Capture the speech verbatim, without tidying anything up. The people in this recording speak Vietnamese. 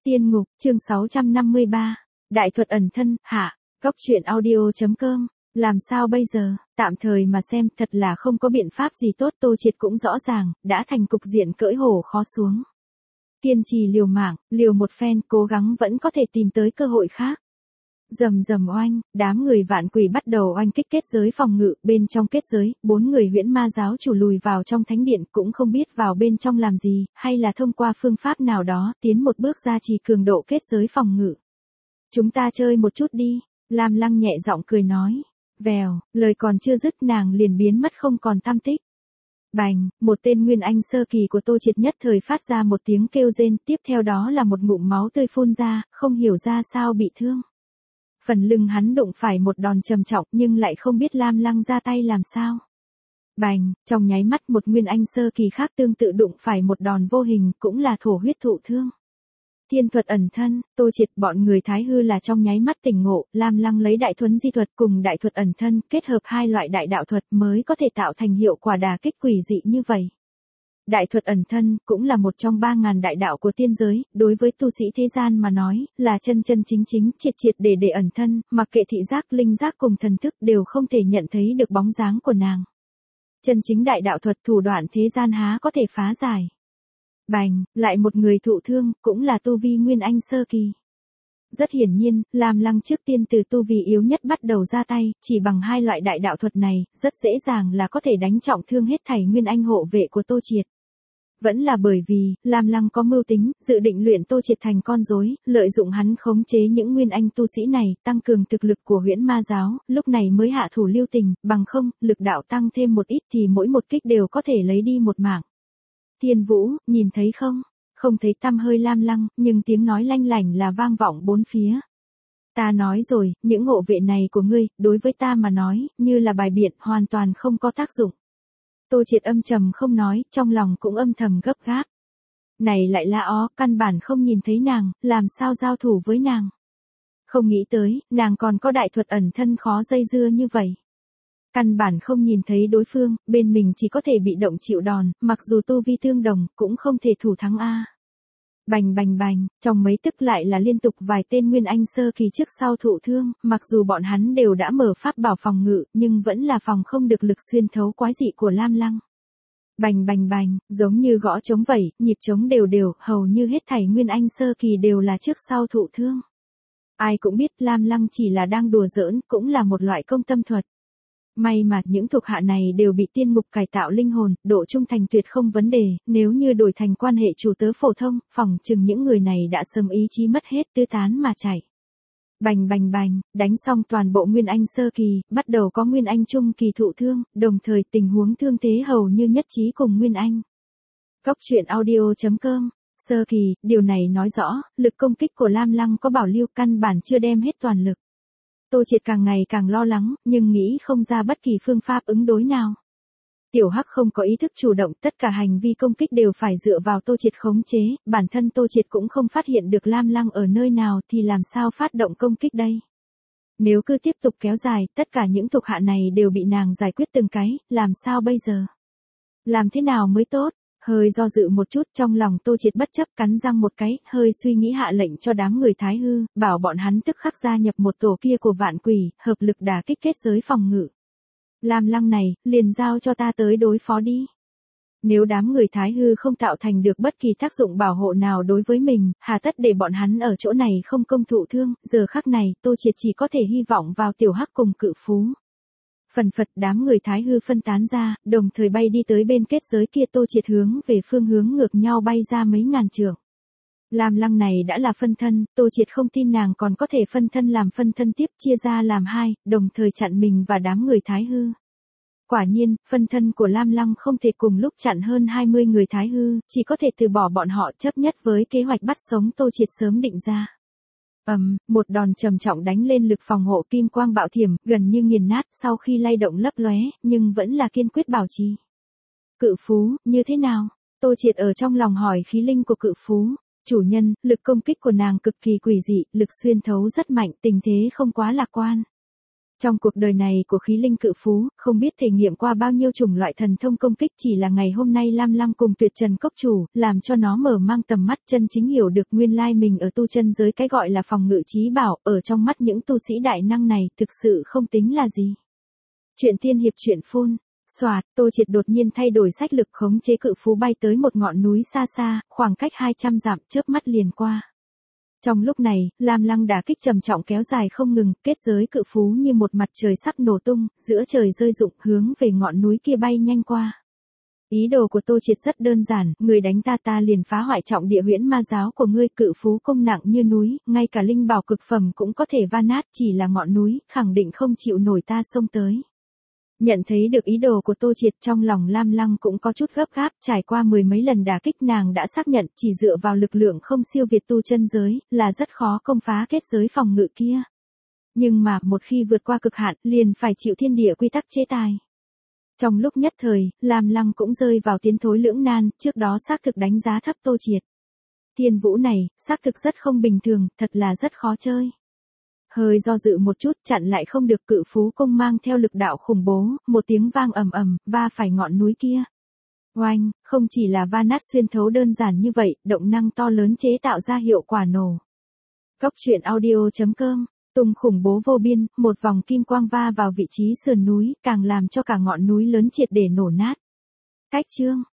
Tiên ngục, chương sáu trăm năm mươi ba. Đại thuật ẩn thân, hạ. Cóc truyện audio.com. Làm sao bây giờ, tạm thời mà xem, thật là không có biện pháp gì tốt. Tô Triệt cũng rõ ràng, đã thành cục diện cưỡi hổ khó xuống. Kiên trì liều mạng, liều một phen, cố gắng vẫn có thể tìm tới cơ hội khác. Rầm rầm oanh, đám người vạn quỷ bắt đầu oanh kích kết giới phòng ngự. Bên trong kết giới, bốn người huyễn ma giáo chủ lùi vào trong thánh điện, cũng không biết vào bên trong làm gì, hay là thông qua phương pháp nào đó, tiến một bước gia trì cường độ kết giới phòng ngự. Chúng ta chơi một chút đi, Lam Lăng nhẹ giọng cười nói. Vèo, lời còn chưa dứt nàng liền biến mất không còn tăm tích. Bành, một tên nguyên anh sơ kỳ của Tô Triệt nhất thời phát ra một tiếng kêu rên, tiếp theo đó là một ngụm máu tươi phun ra, không hiểu ra sao bị thương. Phần lưng hắn đụng phải một đòn trầm trọng nhưng lại không biết Lam Lăng ra tay làm sao. Bành, trong nháy mắt một nguyên anh sơ kỳ khác tương tự đụng phải một đòn vô hình, cũng là thổ huyết thụ thương. Thiên thuật ẩn thân, Tô Triệt bọn người Thái Hư là trong nháy mắt tỉnh ngộ. Lam Lăng lấy đại thuấn di thuật cùng đại thuật ẩn thân kết hợp hai loại đại đạo thuật mới có thể tạo thành hiệu quả đả kích quỷ dị như vậy. Đại thuật ẩn thân cũng là một trong ba ngàn đại đạo của tiên giới, đối với tu sĩ thế gian mà nói, là chân chân chính chính triệt triệt để để ẩn thân, mặc kệ thị giác, linh giác cùng thần thức đều không thể nhận thấy được bóng dáng của nàng. Chân chính đại đạo thuật thủ đoạn thế gian há có thể phá giải. Bành, lại một người thụ thương, cũng là tu vi nguyên anh sơ kỳ. Rất hiển nhiên, Lam Lăng trước tiên từ tu vi yếu nhất bắt đầu ra tay, chỉ bằng hai loại đại đạo thuật này, rất dễ dàng là có thể đánh trọng thương hết thảy nguyên anh hộ vệ của Tô Triệt. Vẫn là bởi vì, Lam Lăng có mưu tính, dự định luyện Tô Triệt thành con rối, lợi dụng hắn khống chế những nguyên anh tu sĩ này, tăng cường thực lực của huyễn ma giáo, lúc này mới hạ thủ lưu tình, bằng không, lực đạo tăng thêm một ít thì mỗi một kích đều có thể lấy đi một mạng. Thiên Vũ, nhìn thấy không? Không thấy tăm hơi Lam Lăng, nhưng tiếng nói lanh lảnh là vang vọng bốn phía. Ta nói rồi, những hộ vệ này của ngươi, đối với ta mà nói, như là bài biện, hoàn toàn không có tác dụng. Tô Triệt âm trầm không nói, trong lòng cũng âm thầm gấp gáp. Này lại là ó, căn bản không nhìn thấy nàng, làm sao giao thủ với nàng. Không nghĩ tới, nàng còn có đại thuật ẩn thân khó dây dưa như vậy. Căn bản không nhìn thấy đối phương, bên mình chỉ có thể bị động chịu đòn, mặc dù tu vi tương đồng, cũng không thể thủ thắng a. Bành bành bành, trong mấy tức lại là liên tục vài tên nguyên anh sơ kỳ trước sau thụ thương, mặc dù bọn hắn đều đã mở pháp bảo phòng ngự, nhưng vẫn là phòng không được lực xuyên thấu quái dị của Lam Lăng. Bành bành bành, giống như gõ trống vậy, nhịp trống đều đều, hầu như hết thảy nguyên anh sơ kỳ đều là trước sau thụ thương. Ai cũng biết Lam Lăng chỉ là đang đùa giỡn, cũng là một loại công tâm thuật. May mà những thuộc hạ này đều bị tiên ngục cải tạo linh hồn, độ trung thành tuyệt không vấn đề, nếu như đổi thành quan hệ chủ tớ phổ thông, phỏng chừng những người này đã sớm ý chí mất hết tứ tán mà chạy. Bành bành bành, đánh xong toàn bộ nguyên anh sơ kỳ, bắt đầu có nguyên anh trung kỳ thụ thương, đồng thời tình huống thương thế hầu như nhất trí cùng nguyên anh. Cóc truyện audio.com. Sơ kỳ, điều này nói rõ, lực công kích của Lam Lăng có bảo lưu, căn bản chưa đem hết toàn lực. Tô Triệt càng ngày càng lo lắng, nhưng nghĩ không ra bất kỳ phương pháp ứng đối nào. Tiểu Hắc không có ý thức chủ động, tất cả hành vi công kích đều phải dựa vào Tô Triệt khống chế, bản thân Tô Triệt cũng không phát hiện được Lam Lăng ở nơi nào thì làm sao phát động công kích đây. Nếu cứ tiếp tục kéo dài, tất cả những thuộc hạ này đều bị nàng giải quyết từng cái, làm sao bây giờ? Làm thế nào mới tốt? Hơi do dự một chút, trong lòng Tô Triệt bất chấp cắn răng một cái, hơi suy nghĩ hạ lệnh cho đám người Thái Hư, bảo bọn hắn tức khắc gia nhập một tổ kia của vạn quỷ, hợp lực đả kích kết giới phòng ngự. Lam Lăng này, liền giao cho ta tới đối phó đi. Nếu đám người Thái Hư không tạo thành được bất kỳ tác dụng bảo hộ nào đối với mình, hà tất để bọn hắn ở chỗ này không công thụ thương, giờ khắc này, Tô Triệt chỉ có thể hy vọng vào Tiểu Hắc cùng Cự Phú. Phần phật đám người Thái Hư phân tán ra, đồng thời bay đi tới bên kết giới kia. Tô Triệt hướng về phương hướng ngược nhau bay ra mấy ngàn trượng. Lam Lăng này đã là phân thân, Tô Triệt không tin nàng còn có thể phân thân làm phân thân tiếp, chia ra làm hai, đồng thời chặn mình và đám người Thái Hư. Quả nhiên, phân thân của Lam Lăng không thể cùng lúc chặn hơn hai mươi người Thái Hư, chỉ có thể từ bỏ bọn họ, chấp nhất với kế hoạch bắt sống Tô Triệt sớm định ra. Ầm, um, một đòn trầm trọng đánh lên lực phòng hộ kim quang bạo thiểm, gần như nghiền nát, sau khi lay động lấp lóe, nhưng vẫn là kiên quyết bảo trì. Cự Phú, như thế nào? Tô Triệt ở trong lòng hỏi khí linh của Cự Phú. Chủ nhân, lực công kích của nàng cực kỳ quỷ dị, lực xuyên thấu rất mạnh, tình thế không quá lạc quan. Trong cuộc đời này của khí linh cự phú, không biết thể nghiệm qua bao nhiêu chủng loại thần thông công kích, chỉ là ngày hôm nay Lam Lăng cùng Tuyệt Trần Cốc Chủ, làm cho nó mở mang tầm mắt, chân chính hiểu được nguyên lai mình ở tu chân giới cái gọi là phòng ngự trí bảo, ở trong mắt những tu sĩ đại năng này, thực sự không tính là gì. Chuyện tiên hiệp truyện phun. Soạt, Tô Triệt đột nhiên thay đổi sách lực, khống chế cự phú bay tới một ngọn núi xa xa, khoảng cách hai trăm dặm, chớp mắt liền qua. Trong lúc này, Lam Lăng đả kích trầm trọng kéo dài không ngừng, kết giới cự phú như một mặt trời sắp nổ tung, giữa trời rơi rụng, hướng về ngọn núi kia bay nhanh qua. Ý đồ của Tô Triệt rất đơn giản, người đánh ta ta liền phá hoại trọng địa huyễn ma giáo của ngươi, cự phú công nặng như núi, ngay cả linh bảo cực phẩm cũng có thể va nát, chỉ là ngọn núi, khẳng định không chịu nổi ta xông tới. Nhận thấy được ý đồ của Tô Triệt, trong lòng Lam Lăng cũng có chút gấp gáp, trải qua mười mấy lần đả kích nàng đã xác nhận chỉ dựa vào lực lượng không siêu việt tu chân giới, là rất khó công phá kết giới phòng ngự kia. Nhưng mà, một khi vượt qua cực hạn, liền phải chịu thiên địa quy tắc chế tài. Trong lúc nhất thời, Lam Lăng cũng rơi vào tiến thối lưỡng nan, trước đó xác thực đánh giá thấp Tô Triệt. Thiên vũ này, xác thực rất không bình thường, thật là rất khó chơi. Hơi do dự một chút, chặn lại không được, cự phú công mang theo lực đạo khủng bố, một tiếng vang ầm ầm, va phải ngọn núi kia. Oanh, không chỉ là va nát xuyên thấu đơn giản như vậy, động năng to lớn chế tạo ra hiệu quả nổ. Cốc truyện audio chấm com, tung khủng bố vô biên, một vòng kim quang va vào vị trí sườn núi, càng làm cho cả ngọn núi lớn triệt để nổ nát. Cách chương.